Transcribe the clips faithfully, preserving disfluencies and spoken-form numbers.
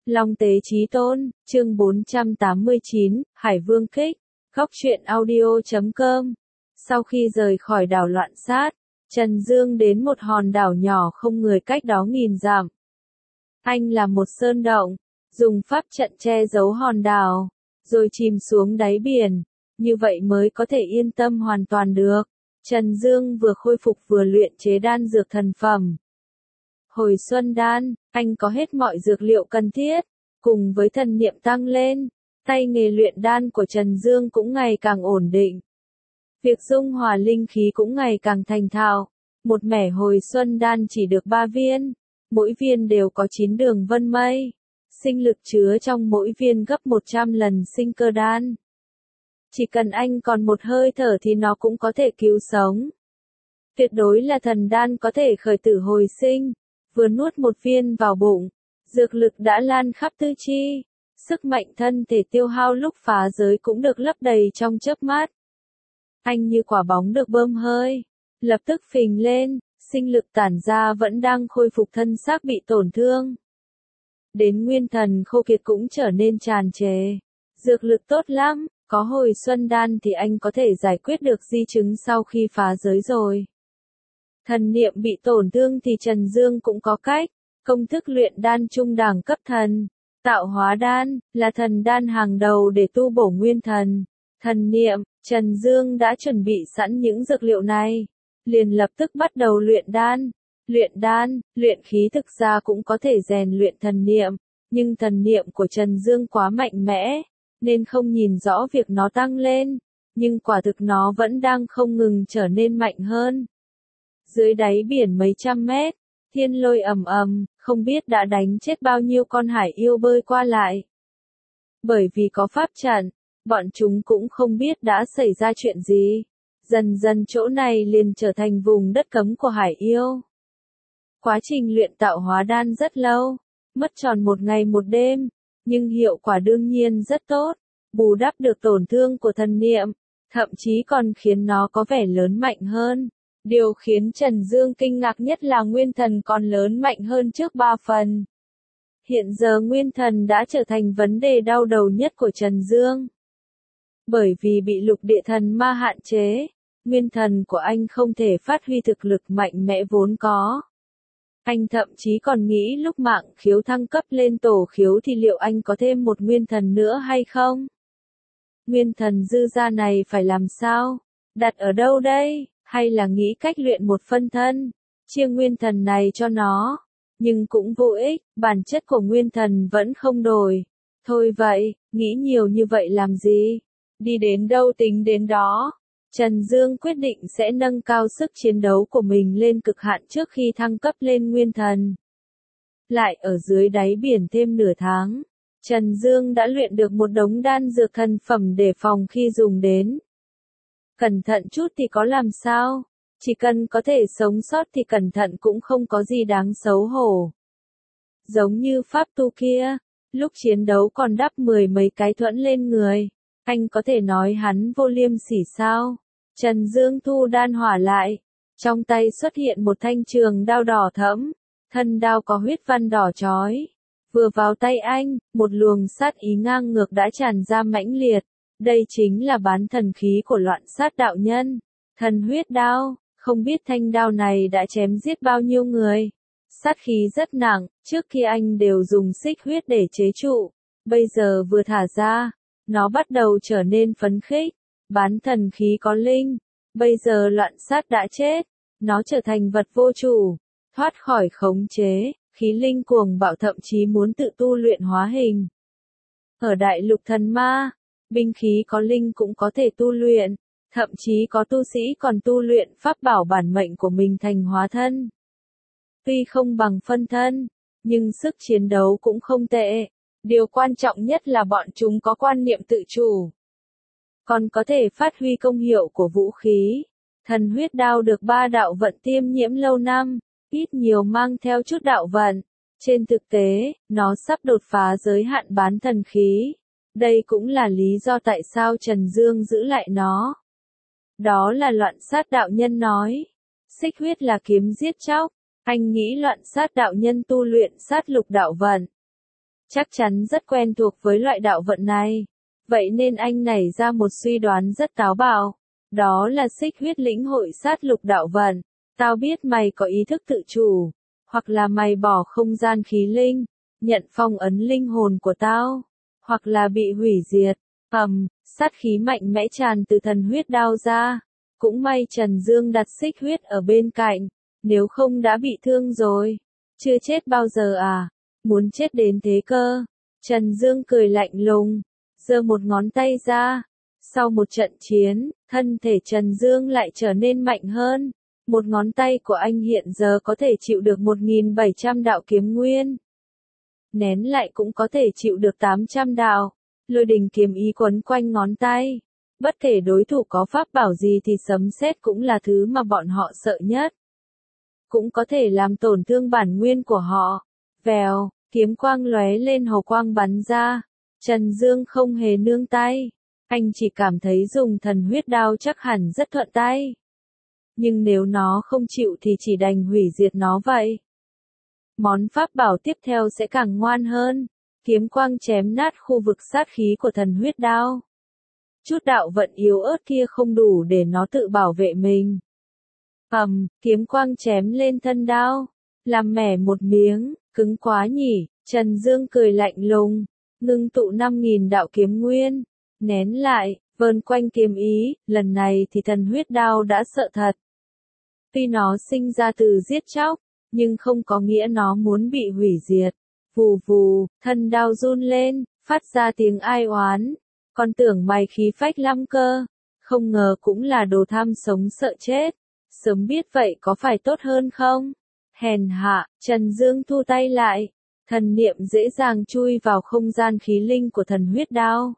Long Tế Chí Tôn, chương bốn trăm tám mươi chín, Hải Vương Kích, góc truyện audio chấm com. Sau khi rời khỏi đảo Loạn Sát, Trần Dương đến một hòn đảo nhỏ không người cách đó nghìn dặm. Anh là một sơn động, dùng pháp trận che giấu hòn đảo, rồi chìm xuống đáy biển, như vậy mới có thể yên tâm hoàn toàn được. Trần Dương vừa khôi phục vừa luyện chế đan dược thần phẩm. Hồi xuân đan, anh có hết mọi dược liệu cần thiết, cùng với thần niệm tăng lên, tay nghề luyện đan của Trần Dương cũng ngày càng ổn định. Việc dung hòa linh khí cũng ngày càng thành thạo. Một mẻ hồi xuân đan chỉ được ba viên, mỗi viên đều có chín đường vân mây. Sinh lực chứa trong mỗi viên gấp một trăm lần sinh cơ đan. Chỉ cần anh còn một hơi thở thì nó cũng có thể cứu sống. Tuyệt đối là thần đan có thể khởi tử hồi sinh. Vừa nuốt một viên vào bụng, dược lực đã lan khắp tứ chi. Sức mạnh thân thể tiêu hao lúc phá giới cũng được lấp đầy trong chớp mắt. Anh như quả bóng được bơm hơi, lập tức phình lên, sinh lực tản ra vẫn đang khôi phục thân xác bị tổn thương. Đến nguyên thần khô kiệt cũng trở nên tràn trề. Dược lực tốt lắm, có hồi xuân đan thì anh có thể giải quyết được di chứng sau khi phá giới rồi. Thần niệm bị tổn thương thì Trần Dương cũng có cách, công thức luyện đan trung đẳng cấp thần. Tạo hóa đan, là thần đan hàng đầu để tu bổ nguyên thần. Thần niệm, Trần Dương đã chuẩn bị sẵn những dược liệu này, liền lập tức bắt đầu luyện đan. Luyện đan, luyện khí thực ra cũng có thể rèn luyện thần niệm, nhưng thần niệm của Trần Dương quá mạnh mẽ, nên không nhìn rõ việc nó tăng lên, nhưng quả thực nó vẫn đang không ngừng trở nên mạnh hơn. Dưới đáy biển mấy trăm mét, thiên lôi ầm ầm, không biết đã đánh chết bao nhiêu con hải yêu bơi qua lại. Bởi vì có pháp trận, bọn chúng cũng không biết đã xảy ra chuyện gì. Dần dần chỗ này liền trở thành vùng đất cấm của hải yêu. Quá trình luyện tạo hóa đan rất lâu, mất tròn một ngày một đêm, nhưng hiệu quả đương nhiên rất tốt, bù đắp được tổn thương của thần niệm, thậm chí còn khiến nó có vẻ lớn mạnh hơn. Điều khiến Trần Dương kinh ngạc nhất là nguyên thần còn lớn mạnh hơn trước ba phần. Hiện giờ nguyên thần đã trở thành vấn đề đau đầu nhất của Trần Dương. Bởi vì bị lục địa thần ma hạn chế, nguyên thần của anh không thể phát huy thực lực mạnh mẽ vốn có. Anh thậm chí còn nghĩ lúc mạng khiếu thăng cấp lên tổ khiếu thì liệu anh có thêm một nguyên thần nữa hay không? Nguyên thần dư ra này phải làm sao? Đặt ở đâu đây? Hay là nghĩ cách luyện một phân thân, chia nguyên thần này cho nó? Nhưng cũng vô ích, bản chất của nguyên thần vẫn không đổi. Thôi vậy, nghĩ nhiều như vậy làm gì? Đi đến đâu tính đến đó. Trần Dương quyết định sẽ nâng cao sức chiến đấu của mình lên cực hạn trước khi thăng cấp lên nguyên thần. Lại ở dưới đáy biển thêm nửa tháng, Trần Dương đã luyện được một đống đan dược thần phẩm để phòng khi dùng đến. Cẩn thận chút thì có làm sao, chỉ cần có thể sống sót thì cẩn thận cũng không có gì đáng xấu hổ. Giống như pháp tu kia, lúc chiến đấu còn đắp mười mấy cái thuẫn lên người, anh có thể nói hắn vô liêm sỉ sao? Trần Dương thu đan hỏa lại, trong tay xuất hiện một thanh trường đao đỏ thẫm, thân đao có huyết văn đỏ chói. Vừa vào tay anh, một luồng sát ý ngang ngược đã tràn ra mãnh liệt. Đây chính là bán thần khí của Loạn Sát đạo nhân, thần huyết đao. Không biết thanh đao này đã chém giết bao nhiêu người. Sát khí rất nặng, trước khi anh đều dùng xích huyết để chế trụ, bây giờ vừa thả ra, nó bắt đầu trở nên phấn khích. Bán thần khí có linh, bây giờ Loạn Sát đã chết, nó trở thành vật vô chủ, thoát khỏi khống chế, khí linh cuồng bạo thậm chí muốn tự tu luyện hóa hình. Ở đại lục thần ma, binh khí có linh cũng có thể tu luyện, thậm chí có tu sĩ còn tu luyện pháp bảo bản mệnh của mình thành hóa thân. Tuy không bằng phân thân, nhưng sức chiến đấu cũng không tệ. Điều quan trọng nhất là bọn chúng có quan niệm tự chủ, còn có thể phát huy công hiệu của vũ khí. Thần huyết đao được ba đạo vận tiêm nhiễm lâu năm, ít nhiều mang theo chút đạo vận. Trên thực tế, nó sắp đột phá giới hạn bán thần khí. Đây cũng là lý do tại sao Trần Dương giữ lại nó. Đó là Loạn Sát đạo nhân nói. Xích huyết là kiếm giết chóc. Anh nghĩ Loạn Sát đạo nhân tu luyện sát lục đạo vận. chắc chắn rất quen thuộc với loại đạo vận này. Vậy nên anh nảy ra một suy đoán rất táo bạo. Đó là xích huyết lĩnh hội sát lục đạo vận. Tao biết mày có ý thức tự chủ. Hoặc là mày bỏ không gian khí linh, nhận phong ấn linh hồn của tao. Hoặc là bị hủy diệt. Ầm, sát khí mạnh mẽ tràn từ thần huyết đao ra. Cũng may Trần Dương đặt xích huyết ở bên cạnh. Nếu không đã bị thương rồi. Chưa chết bao giờ à? Muốn chết đến thế cơ. Trần Dương cười lạnh lùng, giơ một ngón tay ra. Sau một trận chiến, thân thể Trần Dương lại trở nên mạnh hơn. Một ngón tay của anh hiện giờ có thể chịu được một nghìn bảy trăm đạo kiếm nguyên. Nén lại cũng có thể chịu được tám trăm đạo. Lôi đình kiếm ý quấn quanh ngón tay. Bất kể đối thủ có pháp bảo gì thì sấm sét cũng là thứ mà bọn họ sợ nhất. Cũng có thể làm tổn thương bản nguyên của họ. Vèo, kiếm quang lóe lên hào quang bắn ra. Trần Dương không hề nương tay. Anh chỉ cảm thấy dùng thần huyết đao chắc hẳn rất thuận tay. Nhưng nếu nó không chịu thì chỉ đành hủy diệt nó vậy. Món pháp bảo tiếp theo sẽ càng ngoan hơn. Kiếm quang chém nát khu vực sát khí của thần huyết đao. Chút đạo vận yếu ớt kia không đủ để nó tự bảo vệ mình. Ầm, kiếm quang chém lên thân đao. Làm mẻ một miếng, cứng quá nhỉ. Trần Dương cười lạnh lùng. Ngưng tụ năm nghìn đạo kiếm nguyên. Nén lại, vờn quanh kiếm ý. Lần này thì thần huyết đao đã sợ thật. Tuy nó sinh ra từ giết chóc, nhưng không có nghĩa nó muốn bị hủy diệt. Vù vù, thân đao run lên, phát ra tiếng ai oán. Con tưởng mày khí phách lắm cơ. Không ngờ cũng là đồ tham sống sợ chết. Sớm biết vậy có phải tốt hơn không? Hèn hạ, Trần Dương thu tay lại. Thần niệm dễ dàng chui vào không gian khí linh của thần huyết đao.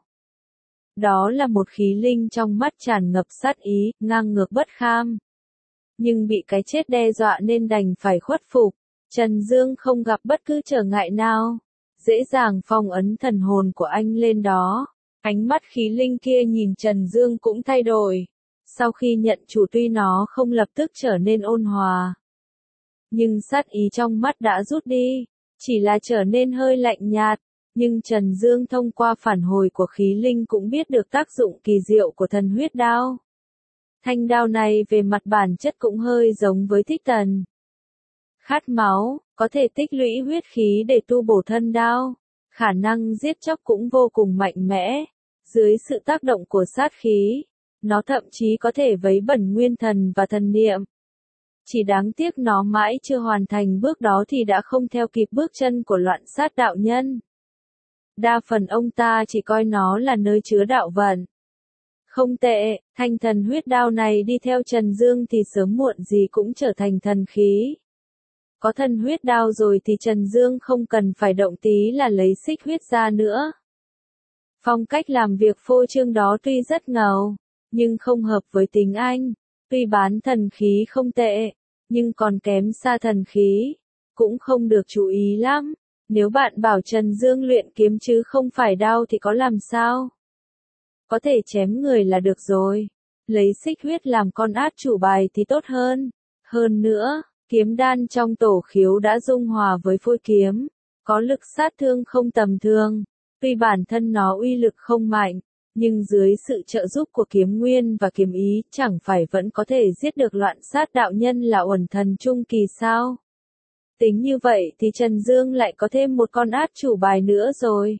Đó là một khí linh trong mắt tràn ngập sát ý, ngang ngược bất kham. Nhưng bị cái chết đe dọa nên đành phải khuất phục. Trần Dương không gặp bất cứ trở ngại nào. Dễ dàng phong ấn thần hồn của anh lên đó. Ánh mắt khí linh kia nhìn Trần Dương cũng thay đổi. Sau khi nhận chủ tuy nó không lập tức trở nên ôn hòa. Nhưng sát ý trong mắt đã rút đi. Chỉ là trở nên hơi lạnh nhạt. Nhưng Trần Dương thông qua phản hồi của khí linh cũng biết được tác dụng kỳ diệu của thần huyết đao. Thanh đao này về mặt bản chất cũng hơi giống với thích thần. Khát máu, có thể tích lũy huyết khí để tu bổ thân đao. Khả năng giết chóc cũng vô cùng mạnh mẽ. Dưới sự tác động của sát khí, nó thậm chí có thể vấy bẩn nguyên thần và thần niệm. Chỉ đáng tiếc nó mãi chưa hoàn thành bước đó thì đã không theo kịp bước chân của loạn sát đạo nhân. Đa phần ông ta chỉ coi nó là nơi chứa đạo vận. Không tệ, thanh thần huyết đao này đi theo Trần Dương thì sớm muộn gì cũng trở thành thần khí. Có thần huyết đao rồi thì Trần Dương không cần phải động tí là lấy xích huyết ra nữa. Phong cách làm việc phô trương đó tuy rất ngầu, nhưng không hợp với tính anh. Tuy bán thần khí không tệ, nhưng còn kém xa thần khí. Cũng không được chú ý lắm. Nếu bạn bảo Trần Dương luyện kiếm chứ không phải đao thì có làm sao? Có thể chém người là được rồi. Lấy xích huyết làm con át chủ bài thì tốt hơn. Hơn nữa, kiếm đan trong tổ khiếu đã dung hòa với phôi kiếm. Có lực sát thương không tầm thường. Tuy bản thân nó uy lực không mạnh, nhưng dưới sự trợ giúp của kiếm nguyên và kiếm ý chẳng phải vẫn có thể giết được loạn sát đạo nhân là uẩn thần trung kỳ sao? Tính như vậy thì Trần Dương lại có thêm một con át chủ bài nữa rồi.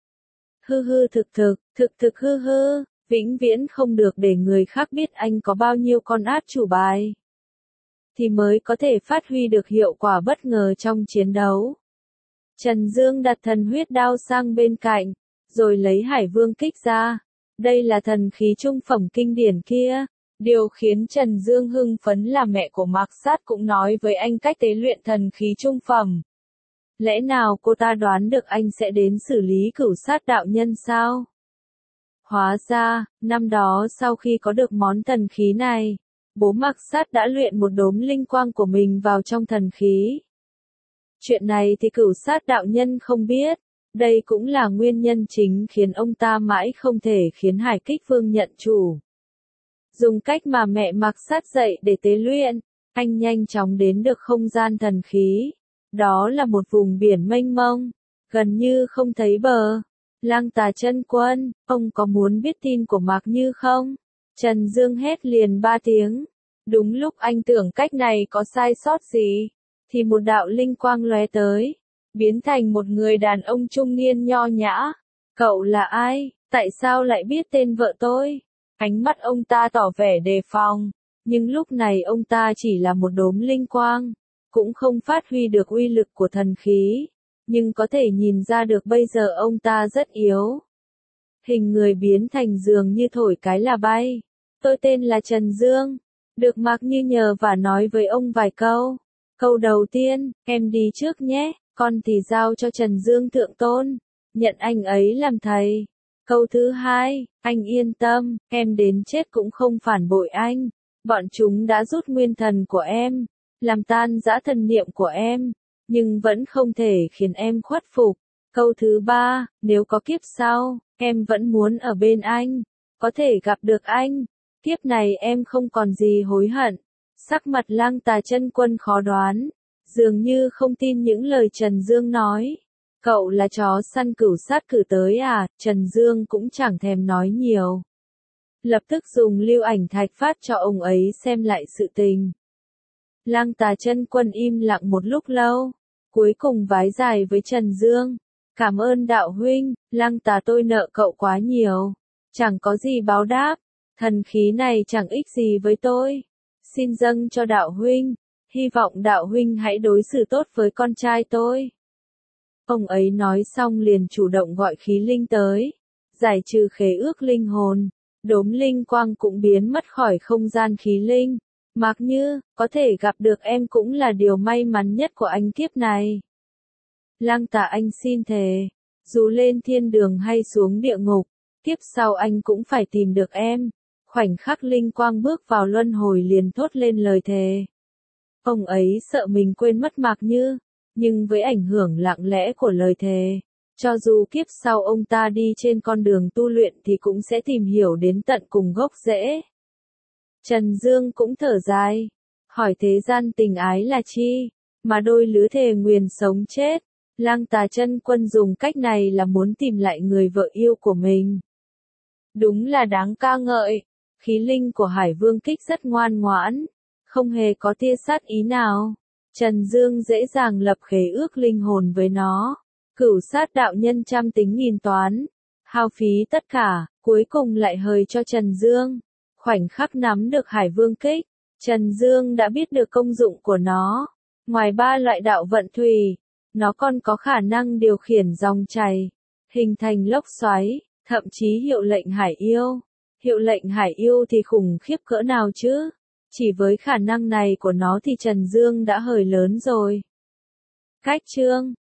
Hư hư thực thực, thực thực hư hư, vĩnh viễn không được để người khác biết anh có bao nhiêu con át chủ bài. Thì mới có thể phát huy được hiệu quả bất ngờ trong chiến đấu. Trần Dương đặt thần huyết đao sang bên cạnh, rồi lấy Hải Vương kích ra. Đây là thần khí trung phẩm kinh điển kia. Điều khiến Trần Dương hưng phấn là mẹ của Mạc Sát cũng nói với anh cách tế luyện thần khí trung phẩm. Lẽ nào cô ta đoán được anh sẽ đến xử lý cửu sát đạo nhân sao? Hóa ra, năm đó sau khi có được món thần khí này, bố Mạc Sát đã luyện một đốm linh quang của mình vào trong thần khí. Chuyện này thì cửu sát đạo nhân không biết. Đây cũng là nguyên nhân chính khiến ông ta mãi không thể khiến Hải Kích Vương nhận chủ. Dùng cách mà mẹ Mạc Sát dạy để tế luyện, anh nhanh chóng đến được không gian thần khí. Đó là một vùng biển mênh mông, gần như không thấy bờ. Lăng Tà Chân Quân, ông có muốn biết tin của Mạc Như không? Trần Dương hét liền ba tiếng. Đúng lúc anh tưởng cách này có sai sót gì, thì một đạo linh quang lóe tới, biến thành một người đàn ông trung niên nho nhã. Cậu là ai? Tại sao lại biết tên vợ tôi? Ánh mắt ông ta tỏ vẻ đề phòng, nhưng lúc này ông ta chỉ là một đốm linh quang, cũng không phát huy được uy lực của thần khí, nhưng có thể nhìn ra được bây giờ ông ta rất yếu. Hình người biến thành dường như thổi cái là bay. Tôi tên là Trần Dương, được Mạc Như nhờ và nói với ông vài câu. Câu đầu tiên, em đi trước nhé, con thì giao cho Trần Dương thượng tôn, nhận anh ấy làm thầy. Câu thứ hai, anh yên tâm, em đến chết cũng không phản bội anh. Bọn chúng đã rút nguyên thần của em, làm tan rã thần niệm của em, nhưng vẫn không thể khiến em khuất phục. Câu thứ ba, nếu có kiếp sau, em vẫn muốn ở bên anh, có thể gặp được anh. Kiếp này em không còn gì hối hận. Sắc mặt Lăng Tà Chân Quân khó đoán, dường như không tin những lời Trần Dương nói. Cậu là chó săn cửu sát cử tới à? Trần Dương cũng chẳng thèm nói nhiều. Lập tức dùng lưu ảnh thạch phát cho ông ấy xem lại sự tình. Lăng Tà Chân Quân im lặng một lúc lâu, cuối cùng vái dài với Trần Dương. Cảm ơn đạo huynh, Lăng Tà tôi nợ cậu quá nhiều. Chẳng có gì báo đáp, thần khí này chẳng ích gì với tôi. Xin dâng cho đạo huynh, hy vọng đạo huynh hãy đối xử tốt với con trai tôi. Ông ấy nói xong liền chủ động gọi khí linh tới, giải trừ khế ước linh hồn, đốm linh quang cũng biến mất khỏi không gian khí linh. Mạc Như, có thể gặp được em cũng là điều may mắn nhất của anh kiếp này. Lăng Tà anh xin thề, dù lên thiên đường hay xuống địa ngục, kiếp sau anh cũng phải tìm được em. Khoảnh khắc linh quang bước vào luân hồi liền thốt lên lời thề. Ông ấy sợ mình quên mất Mạc Như, nhưng với ảnh hưởng lặng lẽ của lời thề, cho dù kiếp sau ông ta đi trên con đường tu luyện thì cũng sẽ tìm hiểu đến tận cùng gốc rễ. Trần Dương cũng thở dài, hỏi thế gian tình ái là chi, mà đôi lứa thề nguyền sống chết. Lăng Tà Chân Quân dùng cách này là muốn tìm lại người vợ yêu của mình. Đúng là đáng ca ngợi, khí linh của Hải Vương Kích rất ngoan ngoãn, không hề có tia sát ý nào. Trần Dương dễ dàng lập khế ước linh hồn với nó. Cửu sát đạo nhân trăm tính nghìn toán, hao phí tất cả, cuối cùng lại hời cho Trần Dương. Khoảnh khắc nắm được Hải Vương Kích, Trần Dương đã biết được công dụng của nó. Ngoài ba loại đạo vận thủy, nó còn có khả năng điều khiển dòng chảy, hình thành lốc xoáy, thậm chí hiệu lệnh hải yêu. Hiệu lệnh hải yêu thì khủng khiếp cỡ nào chứ? Chỉ với khả năng này của nó thì Trần Dương đã hời lớn rồi. Cách chương